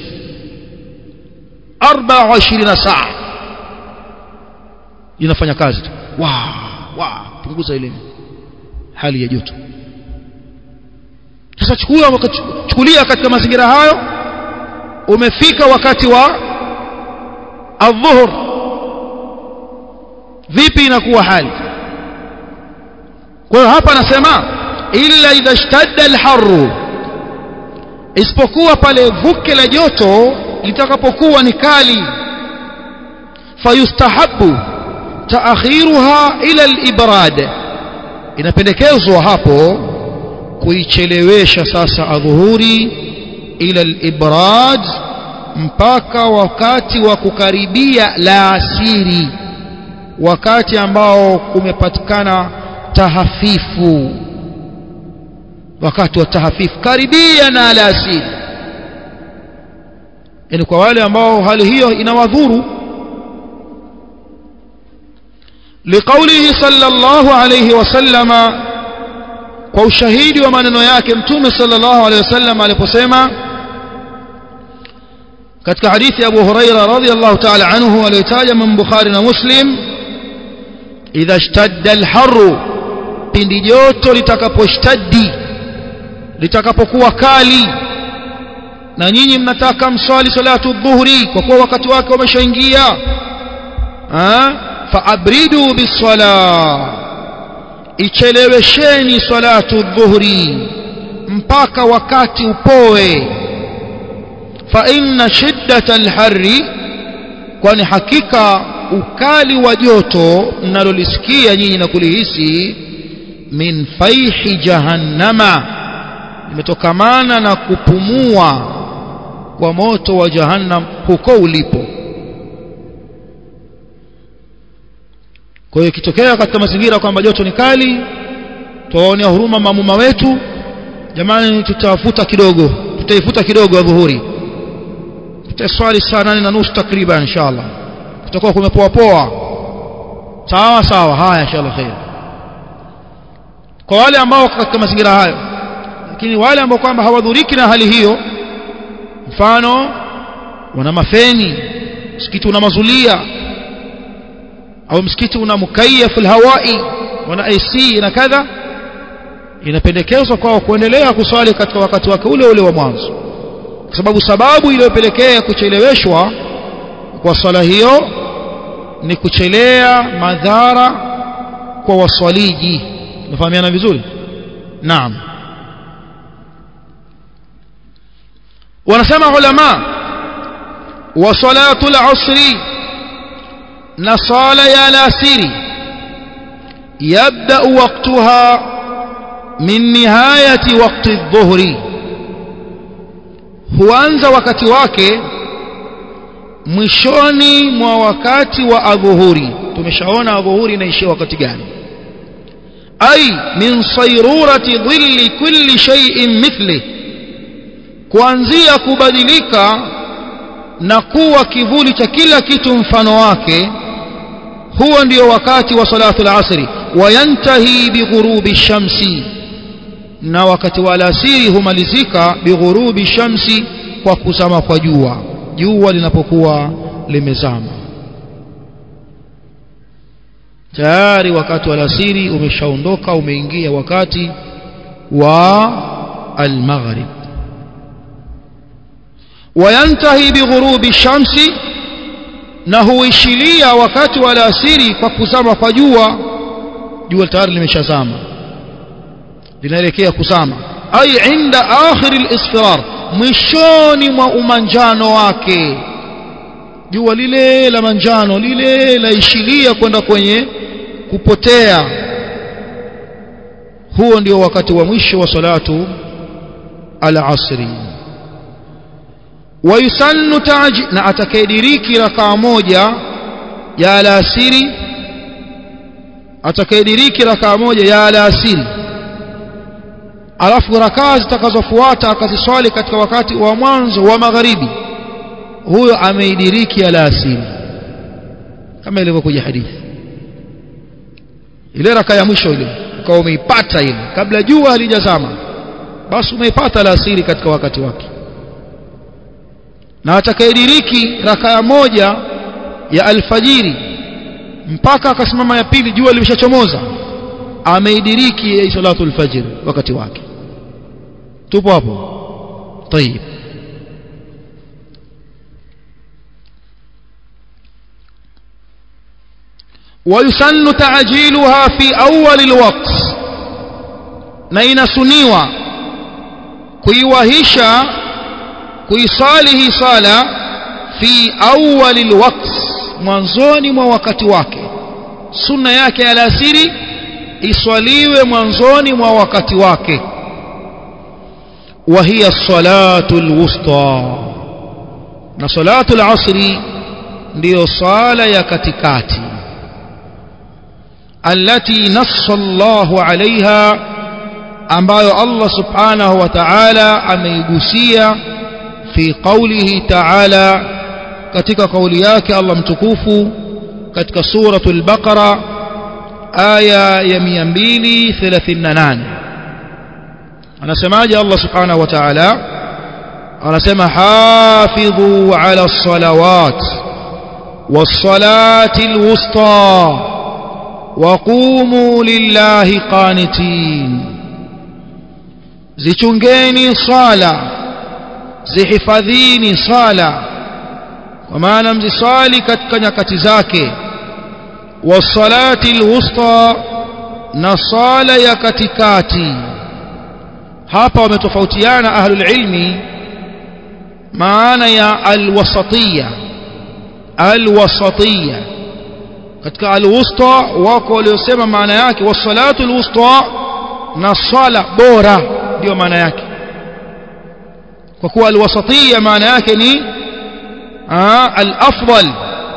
24 saa inafanya kazi tu. Punguza ile hali ya joto. Sasa chukulia katika mazingira hayo, umefika wakati wa adhuhur, vipi inakuwa hali? Kwa hiyo hapa anasema illa idha ishtadda al-harru, isipokuwa pale vuke la joto litakapokuwa ni kali, fayustahabu taakhiruha ila al-ibrad, inapendekezwa hapo kuichelewesha sasa adhuhuri ila al-ibrad, mpaka wakati wa kukaribia la asiri, wakati ambao kumepatikana tahafifu, wakati wa tahafifu karibia na alasiri. Yani kwa wale ambao hali hiyo inawadhuru, liqaulihi sallallahu alayhi wasallama, kwa ushahidi wa maneno yake Mtume sallallahu alayhi wasallam aliposema katika hadithi ya Abu Huraira radhiyallahu ta'ala anhu aliyotaja Imam Bukhari na Muslim, idha ishtadda al-harru, pindi joto litakaposhtaddi, litakapokuwa kali, na nyinyi mnataka mswali salatu dhuhri kwa kuwa wakati wake umeshaingia, fa abridu bis-salah, ichelewesheni salatu dhuhri mpaka wakati upoe. Fa inna shiddata al-harri, kwani hakika ukali wa joto mnalolisikia nyinyi na kulihisi, min faihi jahannama, imetokamana na kupumua kwa moto wa jahannam huko ulipo. Kwa hiyo ikitokea katika mazingira kwamba joto ni kali, tuwaonea huruma mamuma wetu, jamani, tutaifuta kidogo adhuhuri, tutaswali saa 8:30 takriban, inshallah tutakuwa kumepoa sawa. Haya, inshallah khair kwa wale ambao katika mazingira hayo. Lakini wale ambao kwamba hawadhuriki na hali hiyo, mfano wana mafeni, msikiti una mazulia, au msikiti una mukayaful hawai, wana AC na kadha, inapendekezwa kwao kuendelea kuswali katika wakati wake ule ule wa mwanzo, kwa sababu iliyopelekea kucheleweshwa kwa swala hiyo ni kuchelea madhara kwa waswaliji. Nafahamiana vizuri? Naam. wanasema ulama wa salatul asri na sala ya alasiri yabda waqtaha min nihayati waqti adh-dhuhri huanza wakati wake mwishoni mwa wakati wa adhuhuri tumeshaona adhuhuri inaishia wakati gani ay min sayrurati dhilli kulli shay'in mithli kuanzia kubadilika na kuwa kivuli cha kila kitu mfano wake huo ndio wakati wa salatul asri wayantahi bighurubi shamsi na wakati wa alasiri humalizika bighurubi shamsi kwa kuzama kwa jua linapokuwa limezama tayari wakati wa alasiri umeshaondoka umeingia wakati wa al-maghrib wayantahi bighurubi shamsi na huishilia wakati wa alasiri kwa kuzama kwa jua tayari limeshazama linaelekea kuzama ay inda akhir al-isfirar mwishoni mwa umanjano wake jua lile la manjano lile laishilia kwenda kwenye kupotea huo ndio wakati wa mwisho wa salatu al-asri wayusannu na atakayediriki rakaa moja ya alasiri alafu rakaa zitakazofuata akaziswali katika wakati wa mwanzo wa magharibi huyo ameidiriki alasiri kama ilivyokuja hadithi ile rakaa ya mwisho ile ukawa umeipata ile kabla jua halijazama basi umeipata alasiri katika wakati wake na atakayediriki rakaa moja ya alfajiri mpaka akasimama ya pili jua limeshachomoza ameidiriki salatu alfajr wakati wake tupo hapo طيب ويسن تعجيلها في أول الوقت na inasuniwa kuiwahisha kuisalihi sala fi awwal alwaqt mwanzoni mwa wakati wake sunna yake alasiri iswaliwe mwanzoni mwa wakati wake wa hiya salatul wusta na salatul asri ndio sala ya katikati allati nassa Allahu alaiha ambayo Allah subhanahu wa ta'ala ameigusia fi qawlihi ta'ala katika kauli yake Allah mtukufu katika suratul baqara aya ya 238 anasemaje Allah subhanahu wa ta'ala anasema hafidhu ala salawat was-salati al-wusta wa qumu lillahi qanitin zichungeni sala zihifadhini sala kwa maana mzisali katika nyakati zake wasalati alwusta na sala ya katikati hapa wametofautiana ahlul ilmi maana ya alwasatiyya katika alwusta wako waliosema maana yake wasalatu alwusta na sala bora ndio maana yake kwa kuwa alwasatiyya maana yake ni الأفضل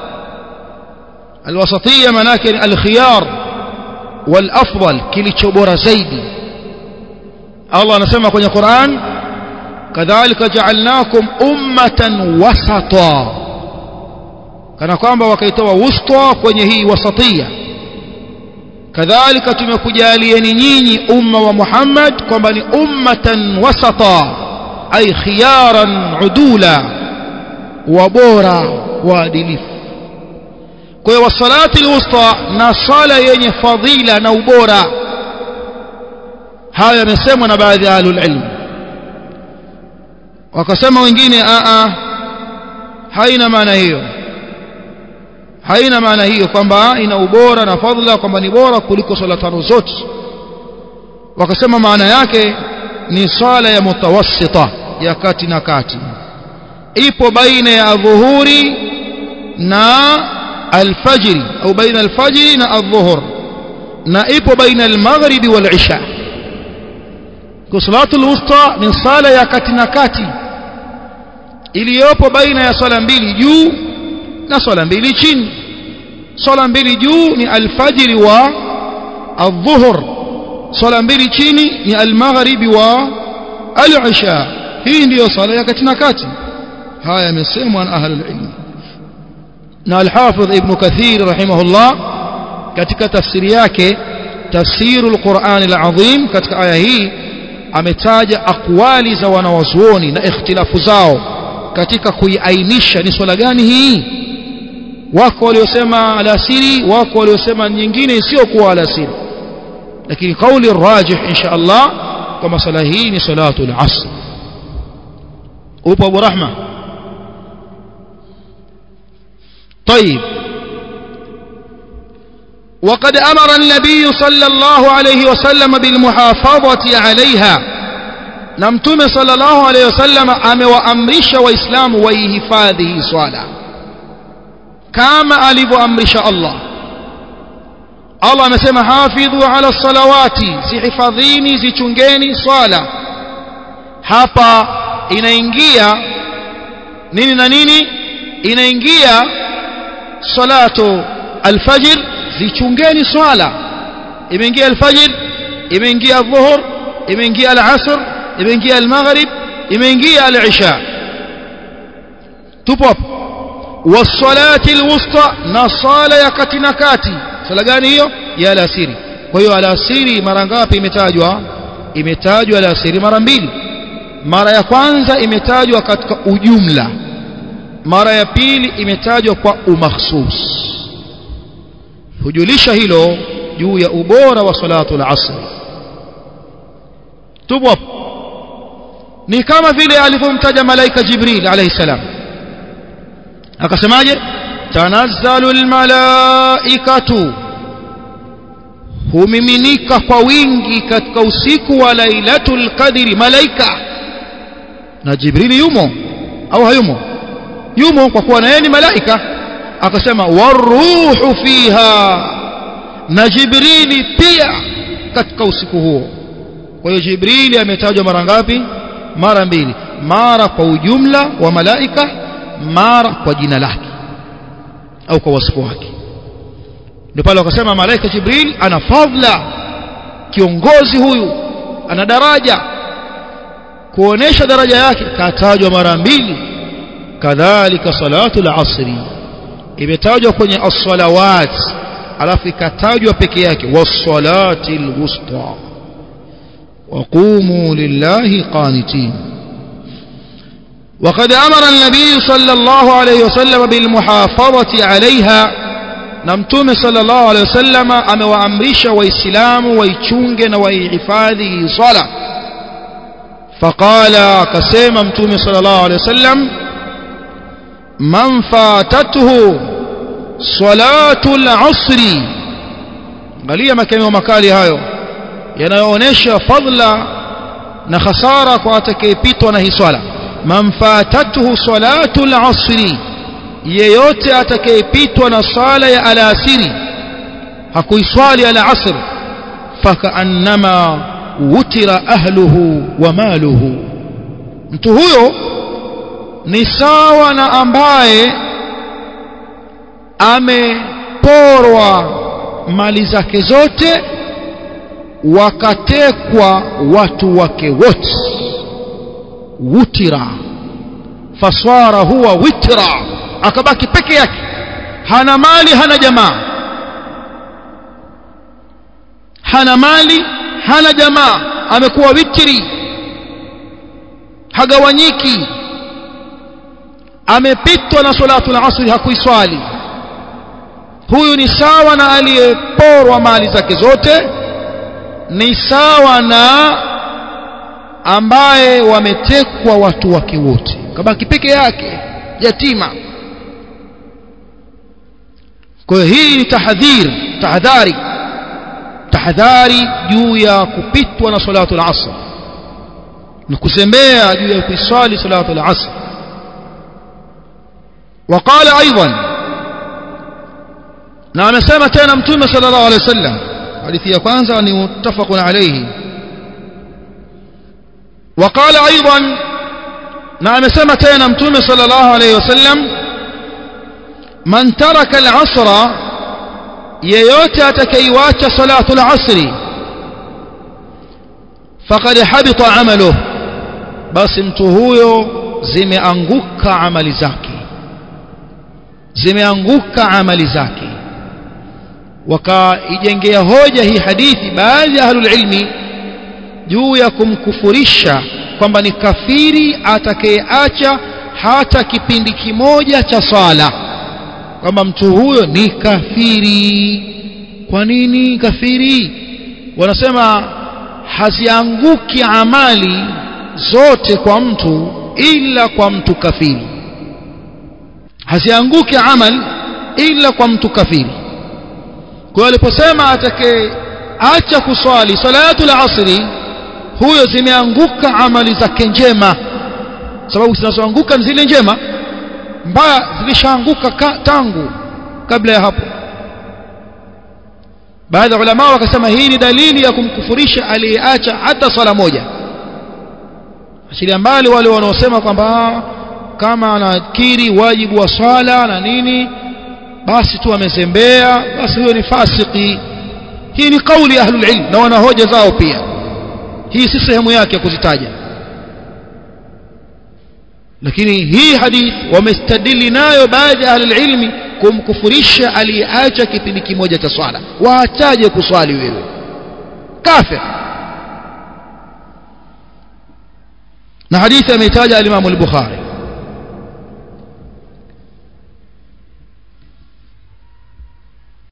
الوسطية مناك الخيار والأفضل كليتشو بورا زيدي الله نسمع في القرآن كذلك جعلناكم أمة وسطا كان kwamba wakaitoa wusta kwenye hii wasatiyya kadhalika tumekujalieni nyinyi umma wa Muhammad kwamba ni ummatan wasata ay khiyaran udula wabora waadilifu kwa hiyo salati alwusta na sala yenye fadhila na ubora haya yamesemwa na baadhi ya ahlul ilm wakasema wengine haina maana hiyo kwamba ina ubora na fadhila kwamba ni bora kuliko sala tano zote wakasema maana yake ni sala ya mutawassita ya kati na kati ipo baina ya dhuhuri na alfajiri au baina alfajiri na adhuhur na ipo baina almaghribi wal isha. Kwa salatul wusta ni sala ya kati na kati iliyopo baina ya swala mbili juu na swala mbili chini. Swala mbili juu ni alfajiri wa adhuhur, swala mbili chini ni almaghribi wa al-isha. Hii ndiyo swala ya kati na kati. haya yamesemwa na ahlul ilm. Na al-Hafidh Ibn Kathir rahimahullah katika tafsiri yake tafsirul Qur'an al-Azim, katika aya hii ametaja aqwali za wanawazuoni na ikhtilafu zao katika kuiainisha ni swala gani hii. Wako waliosema alasiri, wako waliosema nyingine sio kuwa alasiri, lakini kauli rajih insha Allah kama swala hii ni salatul asr. upo Abu Rahma? طيب. وقد أمر النبي صلى الله عليه وسلم بالمحافظة عليها. نمتم صلى الله عليه وسلم وأمرش وإسلام ويهفاذه صلاة كما ألف أمرش الله. الله مسمى حافظوا على الصلوات, سحفظيني زيشنجيني صلاة. hapa inaingia nini na nini? Inaingia salatu alfajr, zichungeni swala. Imeingia alfajr, imeingia adhuhur, imeingia alasr, imeingia almaghrib, imeingia alisha. tupo hapo. Wassalati alwusta, na sala ya kati na kati. Sala gani hiyo? Ya alasiri. Kwa hiyo alasiri mara ngapi imetajwa? Imetajwa alasiri mara mbili. Mara ya kwanza imetajwa katika ujumla, mara ya pili imetajwa kwa umakhsus. Hujulisha hilo juu ya ubora wa salatul asr. tupo ni kama vile alivyomtaja malaika Jibril alayhi salam, akasemaje? tanazzalu almalaikatu, humiminika kwa wingi katika usiku wa lailatul qadri malaika. Na Jibril yumo au hayumo? Yumo, kwa kuwa naye ni malaika. Akasema waruhu fiha, na Jibrili pia katika usiku huo. Kwa hiyo Jibrili ametajwa mara ngapi? Mara mbili, mara kwa ujumla wa malaika, mara kwa jina lake au kwa wasifu wake. Ndio pale wakasema malaika Jibril ana fadhila, kiongozi huyu ana daraja. Kuonesha daraja yake katajwa mara mbili. Kadhalika salatul asri imetajwa kwenye as-salawat, alafu ikatajwa peke yake was-salatil wusta waqumu lillahi qanitin. وقد أمر النبي صلى الله عليه وسلم بالمحافظة عليها. نمتم صلى الله عليه وسلم أموامرش وإسلام ويشونج ويحفاظه صلاة. فقال كسيم متوم صلى الله عليه وسلم من فاتته صلاة العصر. angalia makemeo makali hayo yanayoonyesha fadla na khasara kwa atakayepitwa na hii swala. man fatatuhu salatul asri, yeyote atakayepitwa na sala ya alasiri, hakuiswali alasr, fakaannama wutira ahluhu wa maluhu, mtu huyo ni sawa na ambaye ameporwa mali zake zote, wakatekwa watu wake wote. Wutira, faswara huwa witra, akabaki peke yake, hana mali hana jamaa, hana mali hana jamaa, amekuwa witri, hagawanyiki, amepitwa na salatul asri, hakuiswali. Huyu ni sawa na aliyeporwa mali zake zote, ni sawa na ambaye wametekwa watu wake wote, kabaki peke yake yatima. Kwa hiyo hii ni tahadhari juu ya kupitwa na salatul asr na kuzembea juu ya kuiswali salatul asr. وقال أيضا نعم سمتنا متوم صلى الله عليه وسلم حديث يكوانزا متفق عليه وقال أيضا نعم سمتنا متوم صلى الله عليه وسلم من ترك العصر ييوتا تكيوات صلاة العصر فقد حبط عمله بس متهويو zimeanguka amali zake wakaijengea hoja hii hadithi baadhi ya ahlul ilmi juu ya kumkufurisha kwamba ni kafiri atakayeacha hata kipindi kimoja cha swala, kwamba mtu huyo ni kafiri. Kwa nini kafiri? Wanasema hazianguki amali zote kwa mtu ila kwa mtu kafiri, hazianguki amali ila kwa mtu kafiri. Kwa aliposema atakayeacha kuswali salatul asri, huyo zimeanguka amali zake njema, sababu zinazoanguka ni zile njema, mbaya zilishaanguka tangu kabla ya hapo. Baadhi ya ulama wakasema hii ni dalili ya kumkufurisha aliyeacha hata swala moja. Asili mbali wale wanaosema kwamba kama anakiri wajibu wa swala na nini basi tu amezembea, basi huyo ni fasiki. Hii ni kauli ya ahlul ilm na wana hoja zao pia, hii si sehemu yake ya kuzitaja, lakini hii hadith wamestadili nayo baadhi ya ahlul ilmi kumkufurisha aliyeacha kipindi kimoja cha swala. Waachaje kuswali wewe? Kafir. Na hadithi ameitaja al-Imam al-Bukhari.